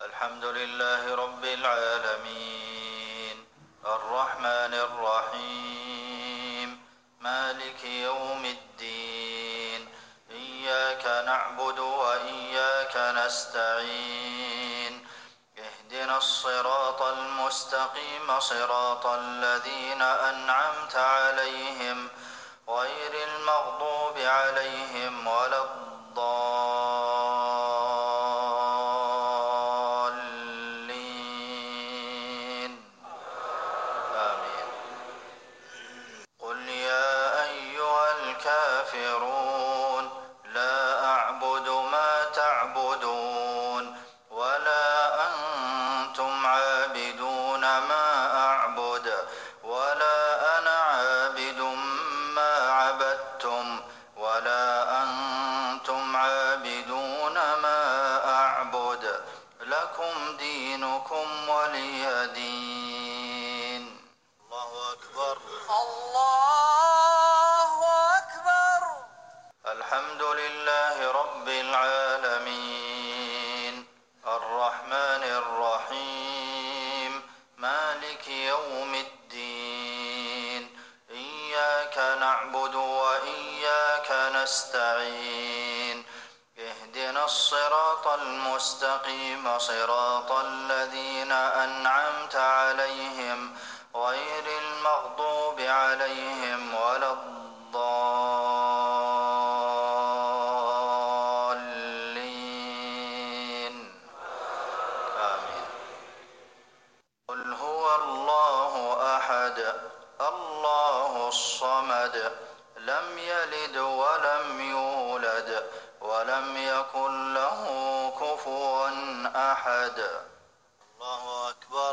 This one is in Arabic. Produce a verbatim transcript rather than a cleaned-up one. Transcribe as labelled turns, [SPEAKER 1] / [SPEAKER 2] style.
[SPEAKER 1] الحمد لله رب العالمين الرحمن الرحيم مالك يوم الدين إياك نعبد وإياك نستعين اهدنا الصراط المستقيم صراط الذين أنعمت عليهم غير المغضوب عليهم ولا الضالين آمين. قل يا أيها الكافرون لا أعبد ما تعبدون ولا أنتم عابدون ما أعبد ولا أنا عابد ما عبدتم ولا أنتم عابدون ما أعبد لكم دينكم ولي دين. الله أكبر. الله أكبر. الحمد لله رب العالمين الرحمن الرحيم مالك يوم الدين إياك نعبد وإياك نستعين اهدنا الصراط المستقيم صراط الذين أنعمت عليهم غير المغضوب عليهم ولا الضالين آمين. قل هو الله أحد الله الصمد لم يلد ولم يولد ولم يكن له كفوا أحد. الله أكبر.